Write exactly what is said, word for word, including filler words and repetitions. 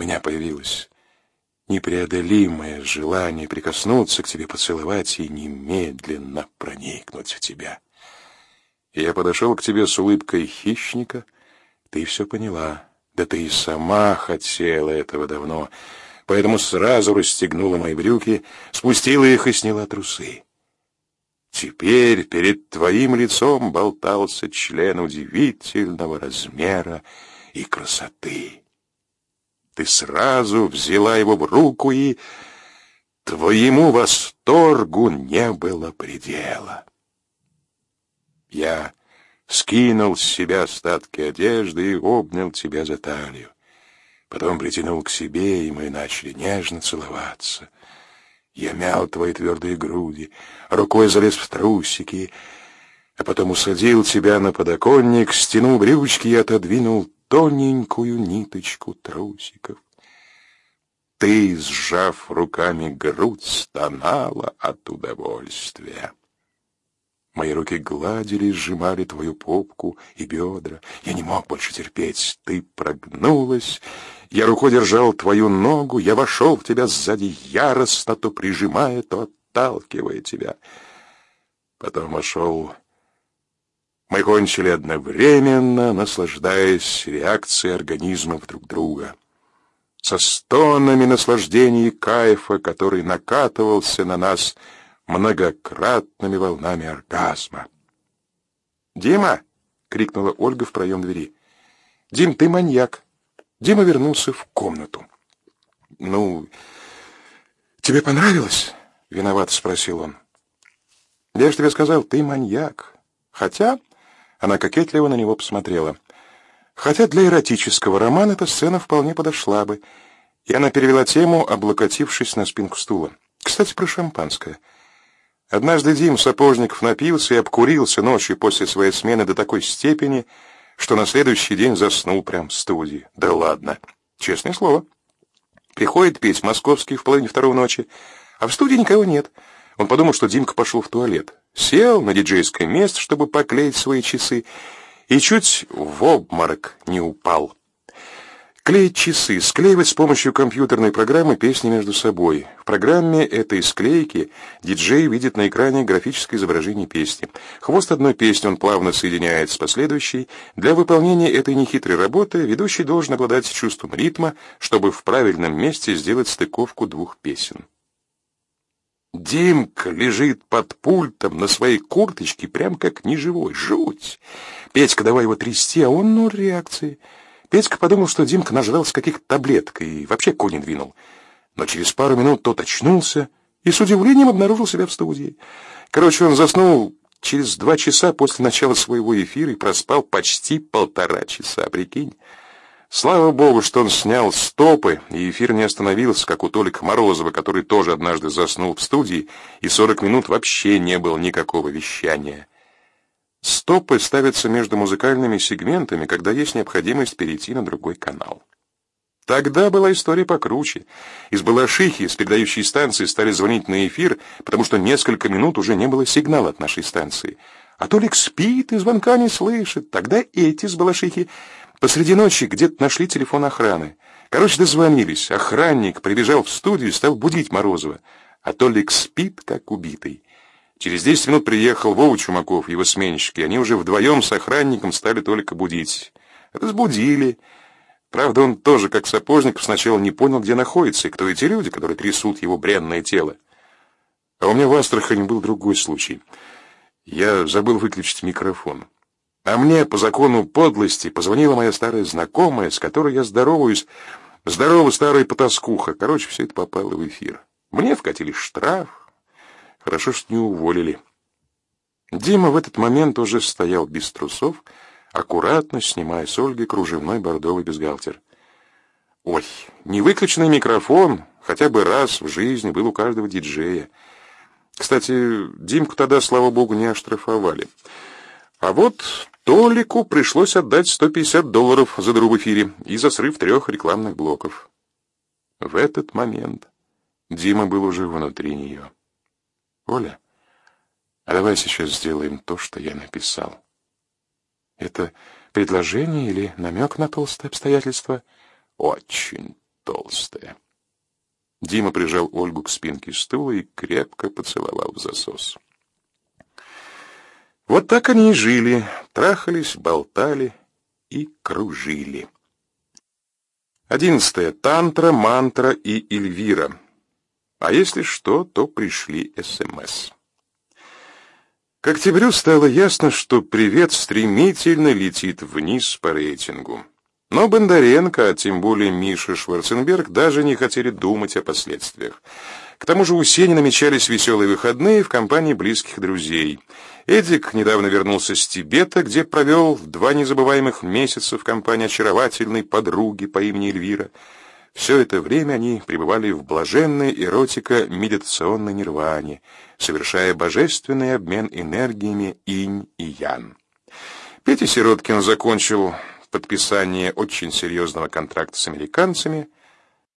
меня появилось непреодолимое желание прикоснуться к тебе, поцеловать и немедленно проникнуть в тебя. И я подошел к тебе с улыбкой хищника. Ты все поняла. Да ты и сама хотела этого давно. Поэтому сразу расстегнула мои брюки, спустила их и сняла трусы. Теперь перед твоим лицом болтался член удивительного размера и красоты. Ты сразу взяла его в руку, и твоему восторгу не было предела. Я скинул с себя остатки одежды и обнял тебя за талию. Потом притянул к себе, и мы начали нежно целоваться. Я мял твои твердые груди, рукой залез в трусики, а потом усадил тебя на подоконник, стянул брючки и отодвинул тоненькую ниточку трусиков. Ты, сжав руками грудь, стонала от удовольствия. Мои руки гладили и сжимали твою попку и бедра. Я не мог больше терпеть. Ты прогнулась. Я рукой держал твою ногу. Я вошел в тебя сзади яростно, то прижимая, то отталкивая тебя. Потом вошел. Мы кончили одновременно, наслаждаясь реакцией организмов друг друга. Со стонами наслаждения и кайфа, который накатывался на нас многократными волнами оргазма. «Дима!» — крикнула Ольга в проем двери. «Дим, ты маньяк!» Дима вернулся в комнату. «Ну, тебе понравилось?» — виновато спросил он. «Я же тебе сказал, ты маньяк. Хотя...» — она кокетливо на него посмотрела. «Хотя для эротического романа эта сцена вполне подошла бы». И она перевела тему, облокотившись на спинку стула. «Кстати, про шампанское. Однажды Дим Сапожников напился и обкурился ночью после своей смены до такой степени, что на следующий день заснул прямо в студии. Да ладно, честное слово. Приходит петь московский в половине второй ночи, а в студии никого нет. Он подумал, что Димка пошел в туалет. Сел на диджейское место, чтобы поклеить свои часы, и чуть в обморок не упал. Клеить часы, склеивать с помощью компьютерной программы песни между собой. В программе этой склейки диджей видит на экране графическое изображение песни. Хвост одной песни он плавно соединяет с последующей. Для выполнения этой нехитрой работы ведущий должен обладать чувством ритма, чтобы в правильном месте сделать стыковку двух песен. Димка лежит под пультом на своей курточке, прям как неживой. Жуть! Петька давай его трясти, а он ноль реакции. Петька подумал, что Димка нажрался каких-то таблеток и вообще кони двинул. Но через пару минут тот очнулся и с удивлением обнаружил себя в студии. Короче, он заснул через два часа после начала своего эфира и проспал почти полтора часа, прикинь. Слава богу, что он снял стопы, и эфир не остановился, как у Толика Морозова, который тоже однажды заснул в студии, и сорок минут вообще не было никакого вещания. Стопы ставятся между музыкальными сегментами, когда есть необходимость перейти на другой канал. Тогда была история покруче. Из Балашихи, с передающей станции, стали звонить на эфир, потому что несколько минут уже не было сигнала от нашей станции. А Толик спит и звонка не слышит. Тогда эти с Балашихи посреди ночи где-то нашли телефон охраны. Короче, дозвонились. Охранник прибежал в студию и стал будить Морозова. А Толик спит, как убитый. Через десять минут приехал Вова Чумаков, его сменщик, и они уже вдвоем с охранником стали Толика будить. Разбудили. Правда, он тоже, как Сапожников, сначала не понял, где находится и кто эти люди, которые трясут его бренное тело. А у меня в Астрахани был другой случай. Я забыл выключить микрофон. А мне по закону подлости позвонила моя старая знакомая, с которой я здороваюсь. Здорово, старая потаскуха. Короче, все это попало в эфир. Мне вкатили штраф. Хорошо, что не уволили. Дима в этот момент уже стоял без трусов, аккуратно снимая с Ольги кружевной бордовый бюстгальтер. Ой, невыключенный микрофон хотя бы раз в жизни был у каждого диджея. Кстати, Димку тогда, слава богу, не оштрафовали. А вот Толику пришлось отдать сто пятьдесят долларов за дыру в эфире и за срыв трех рекламных блоков. В этот момент Дима был уже внутри нее. Оля, а давай сейчас сделаем то, что я написал. Это предложение или намек на толстые обстоятельства? Очень толстые. толстая. Дима прижал Ольгу к спинке стула и крепко поцеловал в засос. Вот так они и жили, трахались, болтали и кружили. Одиннадцатое. Тантра, мантра и Эльвира. А если что, то пришли СМС. К октябрю стало ясно, что «Привет» стремительно летит вниз по рейтингу. Но Бондаренко, а тем более Миша Шварценберг, даже не хотели думать о последствиях. К тому же у Сени намечались веселые выходные в компании близких друзей. Эдик недавно вернулся с Тибета, где провел два незабываемых месяца в компании очаровательной подруги по имени Эльвира. Все это время они пребывали в блаженной эротико-медитационной нирване, совершая божественный обмен энергиями инь и ян. Петя Сироткин закончил подписание очень серьезного контракта с американцами.